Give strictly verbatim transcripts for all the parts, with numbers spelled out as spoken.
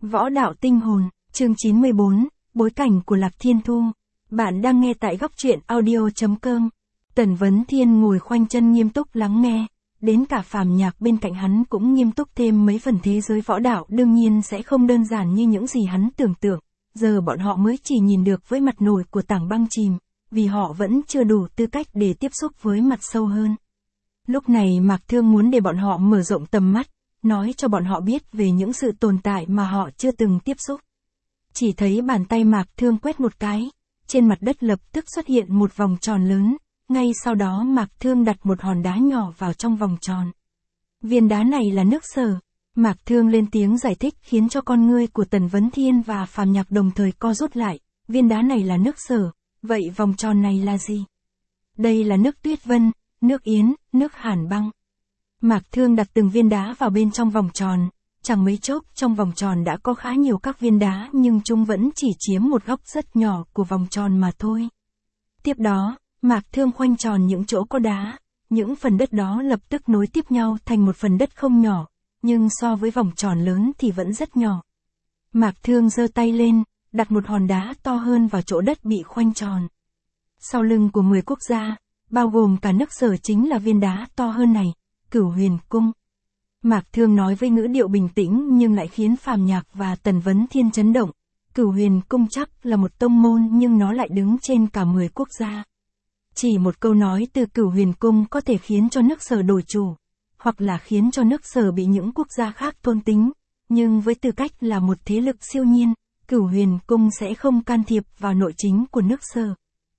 Võ đạo tinh hồn, chương chín mươi bốn, bối cảnh của Lạc Thiên Thu. Bạn đang nghe tại góc truyện audio chấm com. Tần Vấn Thiên ngồi khoanh chân nghiêm túc lắng nghe, đến cả Phàm Nhạc bên cạnh hắn cũng nghiêm túc thêm mấy phần. Thế giới võ đạo đương nhiên sẽ không đơn giản như những gì hắn tưởng tượng, giờ bọn họ mới chỉ nhìn được với mặt nổi của tảng băng chìm, vì họ vẫn chưa đủ tư cách để tiếp xúc với mặt sâu hơn. Lúc này Mạc Thương muốn để bọn họ mở rộng tầm mắt, nói cho bọn họ biết về những sự tồn tại mà họ chưa từng tiếp xúc. Chỉ thấy bàn tay Mạc Thương quét một cái, trên mặt đất lập tức xuất hiện một vòng tròn lớn, ngay sau đó Mạc Thương đặt một hòn đá nhỏ vào trong vòng tròn. Viên đá này là nước Sở. Mạc Thương lên tiếng giải thích khiến cho con ngươi của Tần Vấn Thiên và Phàm Nhạc đồng thời co rút lại. Viên đá này là nước Sở, vậy vòng tròn này là gì? Đây là nước Tuyết Vân, nước Yến, nước Hàn Băng. Mạc Thương đặt từng viên đá vào bên trong vòng tròn, chẳng mấy chốc trong vòng tròn đã có khá nhiều các viên đá nhưng chúng vẫn chỉ chiếm một góc rất nhỏ của vòng tròn mà thôi. Tiếp đó, Mạc Thương khoanh tròn những chỗ có đá, những phần đất đó lập tức nối tiếp nhau thành một phần đất không nhỏ, nhưng so với vòng tròn lớn thì vẫn rất nhỏ. Mạc Thương giơ tay lên, đặt một hòn đá to hơn vào chỗ đất bị khoanh tròn. Sau lưng của mười quốc gia, bao gồm cả nước Sở chính là viên đá to hơn này, Cửu Huyền Cung. Mạc Thương nói với ngữ điệu bình tĩnh nhưng lại khiến Phàm Nhạc và Tần Vấn Thiên chấn động. Cửu Huyền Cung chắc là một tông môn nhưng nó lại đứng trên cả mười quốc gia. Chỉ một câu nói từ Cửu Huyền Cung có thể khiến cho nước Sở đổi chủ, hoặc là khiến cho nước Sở bị những quốc gia khác tôn tính, nhưng với tư cách là một thế lực siêu nhiên, Cửu Huyền Cung sẽ không can thiệp vào nội chính của nước Sở.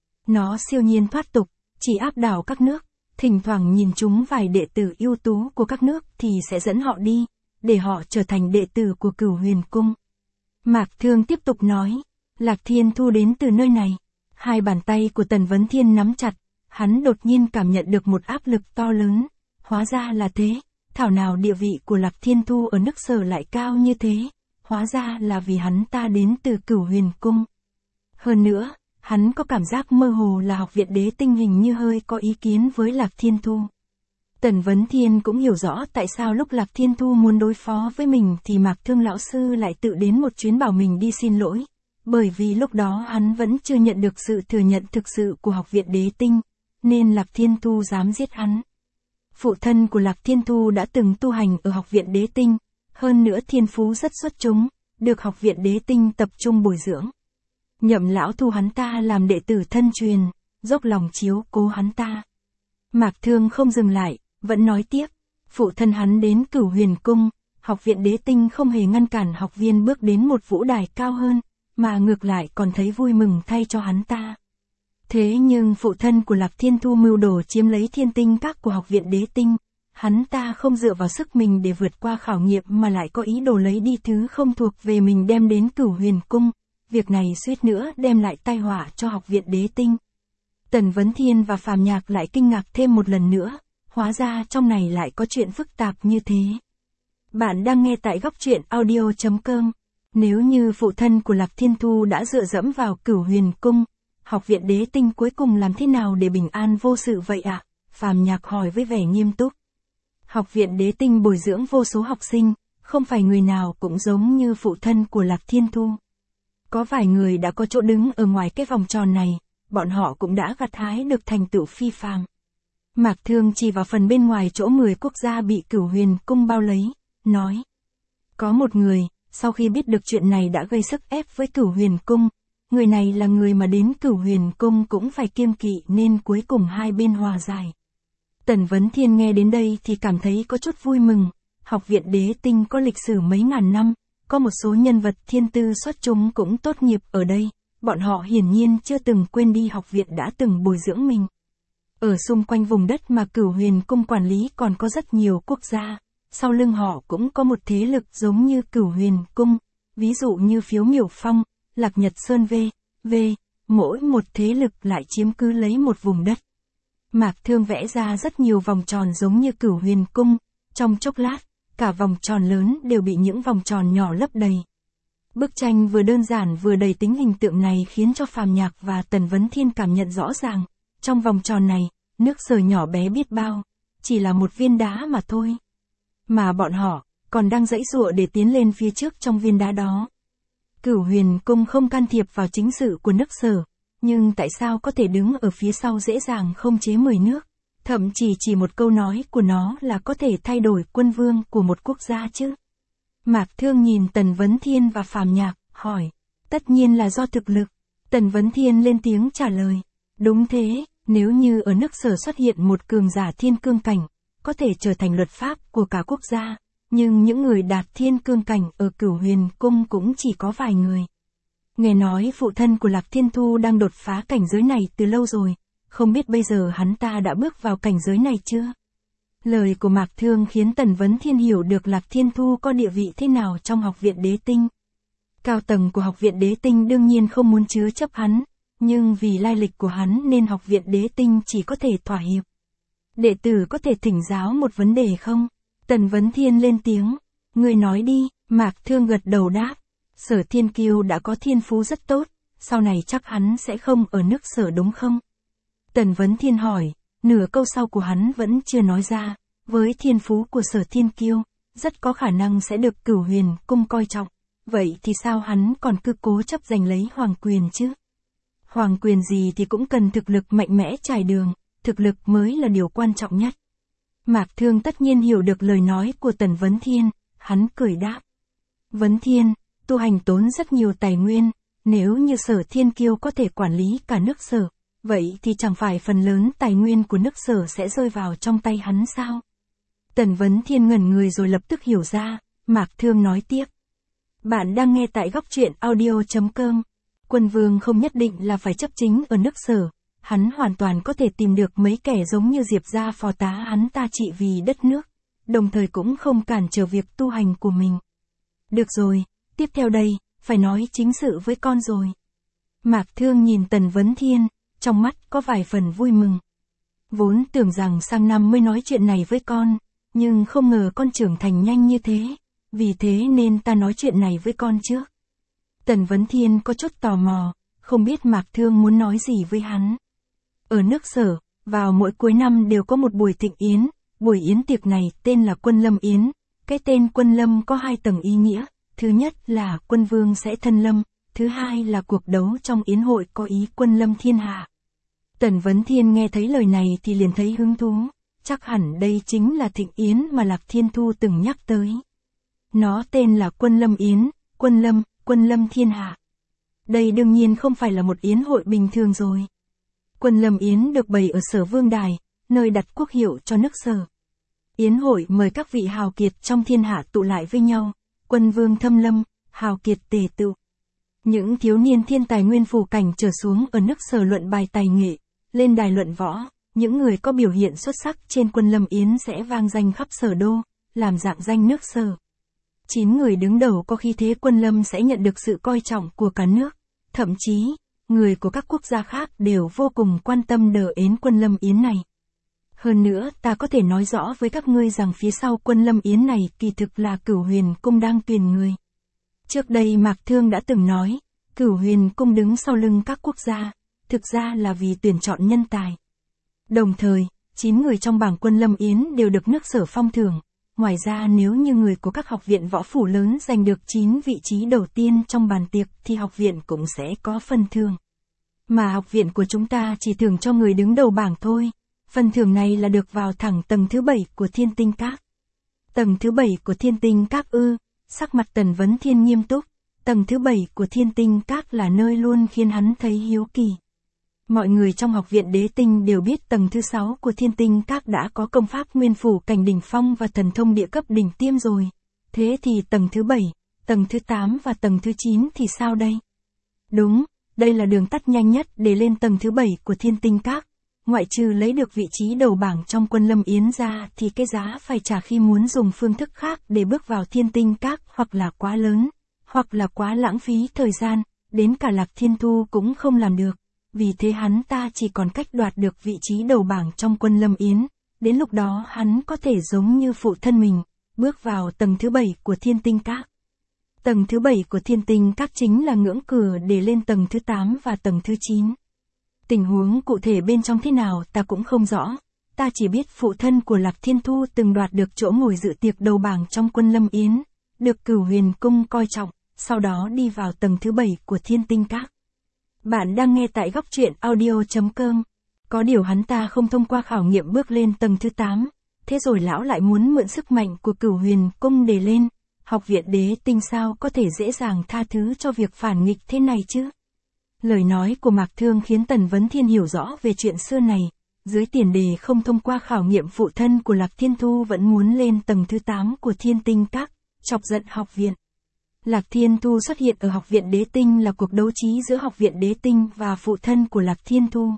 Nó siêu nhiên thoát tục, chỉ áp đảo các nước, thỉnh thoảng nhìn chúng vài đệ tử ưu tú của các nước thì sẽ dẫn họ đi, để họ trở thành đệ tử của Cửu Huyền Cung. Mạc Thương tiếp tục nói, Lạc Thiên Thu đến từ nơi này. Hai bàn tay của Tần Vấn Thiên nắm chặt, hắn đột nhiên cảm nhận được một áp lực to lớn. Hóa ra là thế, thảo nào địa vị của Lạc Thiên Thu ở nước Sở lại cao như thế, hóa ra là vì hắn ta đến từ Cửu Huyền Cung. Hơn nữa, hắn có cảm giác mơ hồ là Học viện Đế Tinh hình như hơi có ý kiến với Lạc Thiên Thu. Tần Vấn Thiên cũng hiểu rõ tại sao lúc Lạc Thiên Thu muốn đối phó với mình thì Mạc Thương lão sư lại tự đến một chuyến bảo mình đi xin lỗi. Bởi vì lúc đó hắn vẫn chưa nhận được sự thừa nhận thực sự của Học viện Đế Tinh, nên Lạc Thiên Thu dám giết hắn. Phụ thân của Lạc Thiên Thu đã từng tu hành ở Học viện Đế Tinh, hơn nữa thiên phú rất xuất chúng, được Học viện Đế Tinh tập trung bồi dưỡng. Nhậm lão thu hắn ta làm đệ tử thân truyền, dốc lòng chiếu cố hắn ta. Mạc Thương không dừng lại, vẫn nói tiếp, phụ thân hắn đến Cửu Huyền Cung, Học viện Đế Tinh không hề ngăn cản học viên bước đến một vũ đài cao hơn, mà ngược lại còn thấy vui mừng thay cho hắn ta. Thế nhưng phụ thân của Lạc Thiên Thu mưu đồ chiếm lấy thiên tinh các của Học viện Đế Tinh, hắn ta không dựa vào sức mình để vượt qua khảo nghiệm mà lại có ý đồ lấy đi thứ không thuộc về mình đem đến Cửu Huyền Cung. Việc này suýt nữa đem lại tai họa cho Học viện Đế Tinh. Tần Vấn Thiên và Phàm Nhạc lại kinh ngạc thêm một lần nữa, hóa ra trong này lại có chuyện phức tạp như thế. Bạn đang nghe tại góc truyện audio chấm com. Nếu như phụ thân của Lạc Thiên Thu đã dựa dẫm vào Cửu Huyền Cung, Học viện Đế Tinh cuối cùng làm thế nào để bình an vô sự vậy ạ? À? Phàm Nhạc hỏi với vẻ nghiêm túc. Học viện Đế Tinh bồi dưỡng vô số học sinh, không phải người nào cũng giống như phụ thân của Lạc Thiên Thu. Có vài người đã có chỗ đứng ở ngoài cái vòng tròn này, bọn họ cũng đã gặt hái được thành tựu phi phàm. Mạc Thương chỉ vào phần bên ngoài chỗ mười quốc gia bị Cửu Huyền Cung bao lấy, nói. Có một người, sau khi biết được chuyện này đã gây sức ép với Cửu Huyền Cung, người này là người mà đến Cửu Huyền Cung cũng phải kiêng kỵ nên cuối cùng hai bên hòa giải. Tần Vấn Thiên nghe đến đây thì cảm thấy có chút vui mừng, Học viện Đế Tinh có lịch sử mấy ngàn năm, có một số nhân vật thiên tư xuất chúng cũng tốt nghiệp ở đây, bọn họ hiển nhiên chưa từng quên đi học viện đã từng bồi dưỡng mình. Ở xung quanh vùng đất mà Cửu Huyền Cung quản lý còn có rất nhiều quốc gia. Sau lưng họ cũng có một thế lực giống như Cửu Huyền Cung, ví dụ như Phiếu Miểu Phong, Lạc Nhật Sơn v. v. Mỗi một thế lực lại chiếm cứ lấy một vùng đất. Mạc Thương vẽ ra rất nhiều vòng tròn giống như Cửu Huyền Cung, trong chốc lát, cả vòng tròn lớn đều bị những vòng tròn nhỏ lấp đầy. Bức tranh vừa đơn giản vừa đầy tính hình tượng này khiến cho Phàm Nhạc và Tần Vấn Thiên cảm nhận rõ ràng, trong vòng tròn này, nước Sở nhỏ bé biết bao, chỉ là một viên đá mà thôi. Mà bọn họ, còn đang giãy giụa để tiến lên phía trước trong viên đá đó. Cửu Huyền Cung không can thiệp vào chính sự của nước Sở, nhưng tại sao có thể đứng ở phía sau dễ dàng không chế mười nước, thậm chí chỉ một câu nói của nó là có thể thay đổi quân vương của một quốc gia chứ? Mạc Thương nhìn Tần Vấn Thiên và Phàm Nhạc, hỏi. Tất nhiên là do thực lực. Tần Vấn Thiên lên tiếng trả lời. Đúng thế, nếu như ở nước Sở xuất hiện một cường giả thiên cương cảnh, có thể trở thành luật pháp của cả quốc gia, nhưng những người đạt thiên cương cảnh ở Cửu Huyền Cung cũng chỉ có vài người. Nghe nói phụ thân của Lạc Thiên Thu đang đột phá cảnh giới này từ lâu rồi, không biết bây giờ hắn ta đã bước vào cảnh giới này chưa? Lời của Mạc Thương khiến Tần Vấn Thiên hiểu được Lạc Thiên Thu có địa vị thế nào trong học viện Đế Tinh. Cao tầng của học viện Đế Tinh đương nhiên không muốn chứa chấp hắn, nhưng vì lai lịch của hắn nên học viện Đế Tinh chỉ có thể thỏa hiệp. Đệ tử có thể thỉnh giáo một vấn đề không? Tần Vấn Thiên lên tiếng. Người nói đi, Mạc Thương gật đầu đáp. Sở Thiên Kiêu đã có thiên phú rất tốt, sau này chắc hắn sẽ không ở nước Sở đúng không? Tần Vấn Thiên hỏi, nửa câu sau của hắn vẫn chưa nói ra, với thiên phú của Sở Thiên Kiêu, rất có khả năng sẽ được Cửu Huyền Cung coi trọng, vậy thì sao hắn còn cứ cố chấp giành lấy hoàng quyền chứ? Hoàng quyền gì thì cũng cần thực lực mạnh mẽ trải đường, thực lực mới là điều quan trọng nhất. Mạc Thương tất nhiên hiểu được lời nói của Tần Vấn Thiên, hắn cười đáp. Vấn Thiên, tu hành tốn rất nhiều tài nguyên, nếu như Sở Thiên Kiêu có thể quản lý cả nước Sở, vậy thì chẳng phải phần lớn tài nguyên của nước Sở sẽ rơi vào trong tay hắn sao? Tần Vấn Thiên ngẩn người rồi lập tức hiểu ra, Mạc Thương nói tiếp. Bạn đang nghe tại góc truyện audio chấm com. Quân vương không nhất định là phải chấp chính ở nước Sở, hắn hoàn toàn có thể tìm được mấy kẻ giống như Diệp gia phò tá hắn ta trị vì đất nước, đồng thời cũng không cản trở việc tu hành của mình. Được rồi, tiếp theo đây, phải nói chính sự với con rồi. Mạc Thương nhìn Tần Vấn Thiên, trong mắt có vài phần vui mừng. Vốn tưởng rằng sang năm mới nói chuyện này với con, nhưng không ngờ con trưởng thành nhanh như thế, vì thế nên ta nói chuyện này với con trước. Tần Vấn Thiên có chút tò mò, không biết Mạc Thương muốn nói gì với hắn. Ở nước Sở, vào mỗi cuối năm đều có một buổi thịnh yến, buổi yến tiệc này tên là Quân Lâm Yến, cái tên Quân Lâm có hai tầng ý nghĩa, thứ nhất là quân vương sẽ thân lâm, thứ hai là cuộc đấu trong yến hội có ý quân lâm thiên hạ. Tần Vấn Thiên nghe thấy lời này thì liền thấy hứng thú, chắc hẳn đây chính là thịnh yến mà Lạc Thiên Thu từng nhắc tới. Nó tên là Quân Lâm Yến, quân lâm, quân lâm thiên hạ. Đây đương nhiên không phải là một yến hội bình thường rồi. Quân Lâm Yến được bày ở Sở Vương Đài, nơi đặt quốc hiệu cho nước Sở. Yến hội mời các vị hào kiệt trong thiên hạ tụ lại với nhau, quân vương thâm lâm, hào kiệt tề tựu. Những thiếu niên thiên tài nguyên phủ cảnh trở xuống ở nước Sở luận bài tài nghệ, lên đài luận võ, những người có biểu hiện xuất sắc trên Quân Lâm Yến sẽ vang danh khắp Sở đô, làm rạng danh nước Sở. Chín người đứng đầu có khí thế quân lâm sẽ nhận được sự coi trọng của cả nước, thậm chí, người của các quốc gia khác đều vô cùng quan tâm đờ ến Quân Lâm Yến này. Hơn nữa, ta có thể nói rõ với các ngươi rằng phía sau Quân Lâm Yến này kỳ thực là Cửu Huyền Cung đang tuyển người. Trước đây Mạc Thương đã từng nói, Cửu Huyền Cung đứng sau lưng các quốc gia, thực ra là vì tuyển chọn nhân tài. Đồng thời, chín người trong bảng Quân Lâm Yến đều được nước Sở phong thưởng. Ngoài ra nếu như người của các học viện võ phủ lớn giành được chín vị trí đầu tiên trong bàn tiệc thì học viện cũng sẽ có phần thưởng. Mà học viện của chúng ta chỉ thưởng cho người đứng đầu bảng thôi. Phần thưởng này là được vào thẳng tầng thứ bảy của Thiên Tinh Các. Tầng thứ bảy của Thiên Tinh Các ư, sắc mặt Tần Vấn Thiên nghiêm túc. Tầng thứ bảy của Thiên Tinh Các là nơi luôn khiến hắn thấy hiếu kỳ. Mọi người trong học viện Đế Tinh đều biết tầng thứ sáu của Thiên Tinh Các đã có công pháp nguyên phủ cảnh đỉnh phong và thần thông địa cấp đỉnh tiêm rồi. Thế thì tầng thứ bảy, tầng thứ tám và tầng thứ chín thì sao đây? Đúng, đây là đường tắt nhanh nhất để lên tầng thứ bảy của Thiên Tinh Các. Ngoại trừ lấy được vị trí đầu bảng trong Quân Lâm Yến ra thì cái giá phải trả khi muốn dùng phương thức khác để bước vào Thiên Tinh Các hoặc là quá lớn, hoặc là quá lãng phí thời gian, đến cả Lạc Thiên Thu cũng không làm được. Vì thế hắn ta chỉ còn cách đoạt được vị trí đầu bảng trong Quân Lâm Yến, đến lúc đó hắn có thể giống như phụ thân mình, bước vào tầng thứ bảy của Thiên Tinh Các. Tầng thứ bảy của Thiên Tinh Các chính là ngưỡng cửa để lên tầng thứ tám và tầng thứ chín. Tình huống cụ thể bên trong thế nào ta cũng không rõ, ta chỉ biết phụ thân của Lạc Thiên Thu từng đoạt được chỗ ngồi dự tiệc đầu bảng trong quân Lâm Yến, được Cửu Huyền Cung coi trọng, sau đó đi vào tầng thứ bảy của Thiên Tinh Các. Bạn đang nghe tại góc truyện audio.com. Có điều hắn ta không thông qua khảo nghiệm bước lên tầng thứ tám, thế rồi lão lại muốn mượn sức mạnh của Cửu Huyền Cung để lên. Học viện Đế Tinh sao có thể dễ dàng tha thứ cho việc phản nghịch thế này chứ? Lời nói của Mạc Thương khiến Tần Vấn Thiên hiểu rõ về chuyện xưa này. Dưới tiền đề không thông qua khảo nghiệm, phụ thân của Lạc Thiên Thu vẫn muốn lên tầng thứ tám của Thiên Tinh Các, chọc giận học viện. Lạc Thiên Thu xuất hiện ở Học viện Đế Tinh là cuộc đấu trí giữa Học viện Đế Tinh và phụ thân của Lạc Thiên Thu.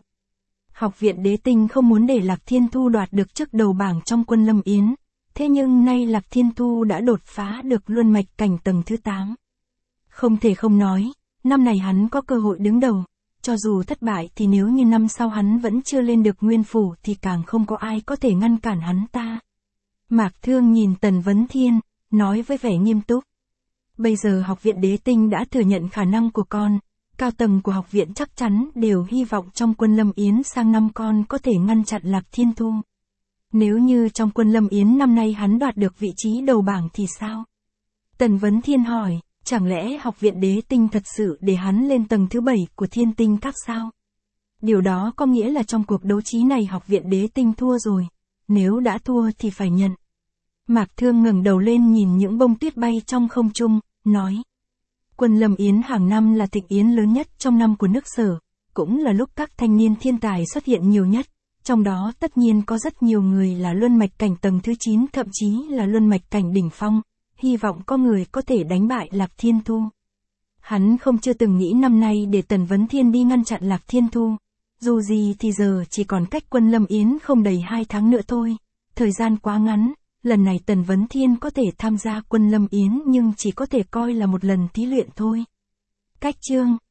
Học viện Đế Tinh không muốn để Lạc Thiên Thu đoạt được chức đầu bảng trong quân Lâm Yến, thế nhưng nay Lạc Thiên Thu đã đột phá được luân mạch cảnh tầng thứ tám. Không thể không nói, năm này hắn có cơ hội đứng đầu, cho dù thất bại thì nếu như năm sau hắn vẫn chưa lên được nguyên phủ thì càng không có ai có thể ngăn cản hắn ta. Mạc Thương nhìn Tần Vấn Thiên, nói với vẻ nghiêm túc. Bây giờ Học viện Đế Tinh đã thừa nhận khả năng của con, cao tầng của học viện chắc chắn đều hy vọng trong quân Lâm Yến sang năm con có thể ngăn chặn Lạc Thiên Thu. Nếu như trong quân Lâm Yến năm nay hắn đoạt được vị trí đầu bảng thì sao? Tần Vấn Thiên hỏi, chẳng lẽ Học viện Đế Tinh thật sự để hắn lên tầng thứ bảy của Thiên Tinh Các sao? Điều đó có nghĩa là trong cuộc đấu trí này Học viện Đế Tinh thua rồi, nếu đã thua thì phải nhận. Mạc Thương ngẩng đầu lên nhìn những bông tuyết bay trong không trung, nói. Quân Lâm Yến hàng năm là thịnh yến lớn nhất trong năm của nước Sở, cũng là lúc các thanh niên thiên tài xuất hiện nhiều nhất, trong đó tất nhiên có rất nhiều người là luân mạch cảnh tầng thứ chín, thậm chí là luân mạch cảnh đỉnh phong, hy vọng có người có thể đánh bại Lạc Thiên Thu. Hắn không chưa từng nghĩ năm nay để Tần Vấn Thiên đi ngăn chặn Lạc Thiên Thu, dù gì thì giờ chỉ còn cách quân Lâm Yến không đầy hai tháng nữa thôi, thời gian quá ngắn. Lần này Tần Vấn Thiên có thể tham gia quân Lâm Yến nhưng chỉ có thể coi là một lần thí luyện thôi. Cách chương